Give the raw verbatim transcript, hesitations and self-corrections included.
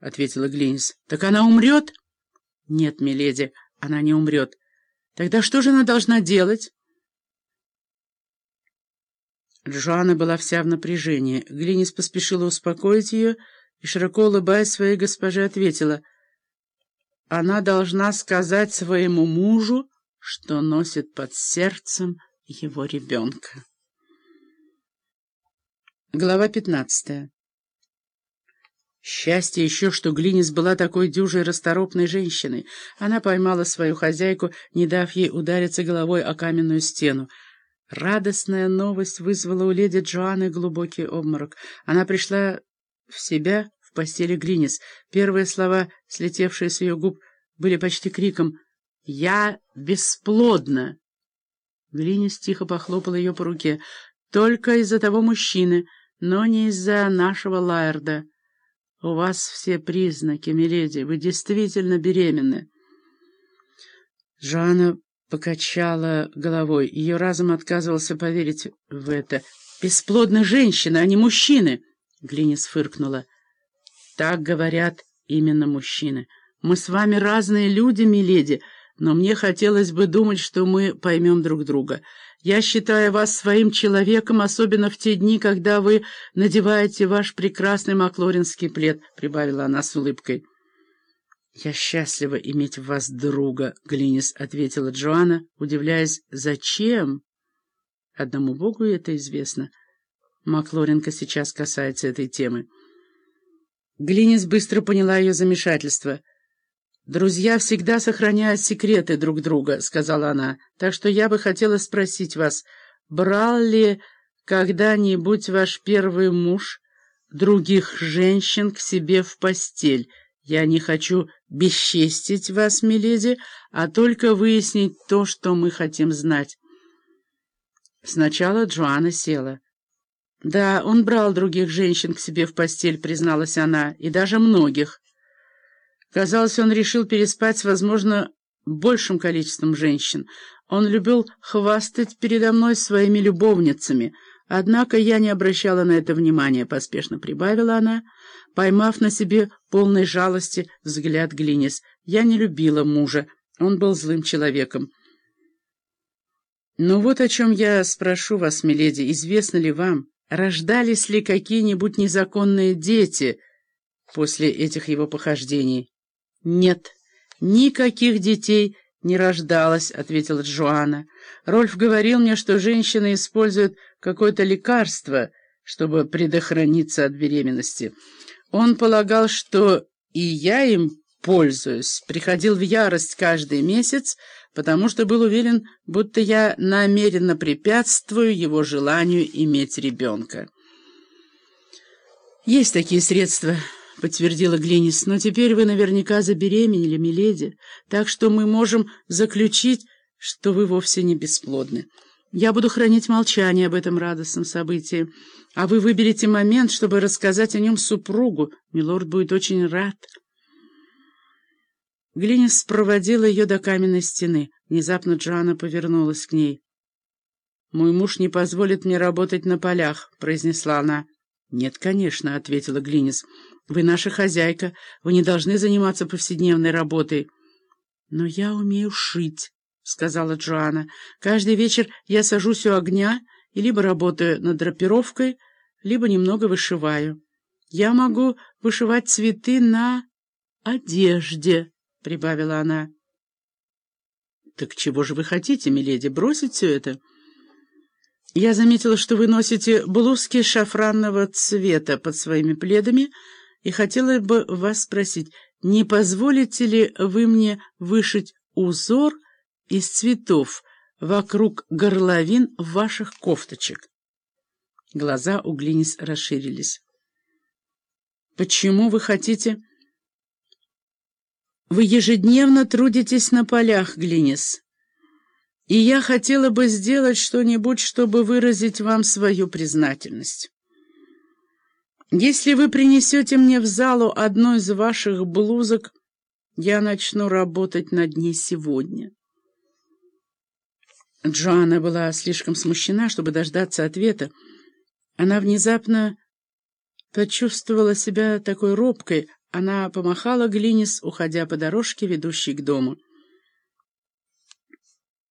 ответила Глинис. — Так она умрет? — Нет, миледи, она не умрет. — Тогда что же она должна делать? Джоанна была вся в напряжении. Глинис поспешила успокоить ее и, широко улыбаясь своей госпоже, ответила: — Она должна сказать своему мужу, что носит под сердцем его ребенка. Глава пятнадцатая. Счастье еще, что Глинис была такой дюжей расторопной женщиной. Она поймала свою хозяйку, не дав ей удариться головой о каменную стену. Радостная новость вызвала у леди Джоанны глубокий обморок. Она пришла в себя в постели Глинис. Первые слова, слетевшие с ее губ, были почти криком: «Я бесплодна!» Глинис тихо похлопала ее по руке. «Только из-за того мужчины, но не из-за нашего Лаэрда. У вас все признаки, миледи, вы действительно беременны». Джоанна покачала головой. Ее разум отказывался поверить в это. «Бесплодны женщины, а не мужчины!» Глинис фыркнула. «Так говорят именно мужчины. Мы с вами разные люди, миледи, но мне хотелось бы думать, что мы поймем друг друга. Я считаю вас своим человеком, особенно в те дни, когда вы надеваете ваш прекрасный маклоринский плед», — прибавила она с улыбкой. «Я счастлива иметь в вас друга», — Глинис ответила Джоанна, удивляясь: «Зачем?» «Одному Богу это известно. Маклоринка сейчас касается этой темы». Глинис быстро поняла ее замешательство. «Друзья всегда сохраняют секреты друг друга», — сказала она, «так что я бы хотела спросить вас, брал ли когда-нибудь ваш первый муж других женщин к себе в постель? Я не хочу бесчестить вас, миледи, а только выяснить то, что мы хотим знать». Сначала Джоанна села. «Да, он брал других женщин к себе в постель», — призналась она, — «и даже многих. Казалось, он решил переспать с, возможно, большим количеством женщин. Он любил хвастать передо мной своими любовницами. Однако я не обращала на это внимания», — поспешно прибавила она, поймав на себе полной жалости взгляд Глинис. «Я не любила мужа. Он был злым человеком». «Ну вот о чем я спрошу вас, миледи. Известно ли вам, рождались ли какие-нибудь незаконные дети после этих его похождений?» «Нет, никаких детей не рождалось», — ответила Джоанна. «Рольф говорил мне, что женщины используют какое-то лекарство, чтобы предохраниться от беременности. Он полагал, что и я им пользуюсь, приходил в ярость каждый месяц, потому что был уверен, будто я намеренно препятствую его желанию иметь ребенка». «Есть такие средства», — подтвердила Глинис, — «но теперь вы наверняка забеременели, миледи, так что мы можем заключить, что вы вовсе не бесплодны. Я буду хранить молчание об этом радостном событии, а вы выберете момент, чтобы рассказать о нем супругу. Милорд будет очень рад». Глинис проводила ее до каменной стены. Внезапно Джоанна повернулась к ней. «Мой муж не позволит мне работать на полях», — произнесла она. «Нет, конечно», — ответила Глинис. «Вы наша хозяйка, вы не должны заниматься повседневной работой». «Но я умею шить», — сказала Джоанна. «Каждый вечер я сажусь у огня и либо работаю над драпировкой, либо немного вышиваю. Я могу вышивать цветы на одежде», — прибавила она. «Так чего же вы хотите, миледи, бросить все это?» «Я заметила, что вы носите блузки шафранного цвета под своими пледами, и хотела бы вас спросить, не позволите ли вы мне вышить узор из цветов вокруг горловин ваших кофточек?» Глаза у Глинис расширились. «Почему вы хотите...» «Вы ежедневно трудитесь на полях, Глинис, и я хотела бы сделать что-нибудь, чтобы выразить вам свою признательность. Если вы принесете мне в залу одну из ваших блузок, я начну работать над ней сегодня». Джоанна была слишком смущена, чтобы дождаться ответа. Она внезапно почувствовала себя такой робкой, Она помахала Глинис, уходя по дорожке, ведущей к дому.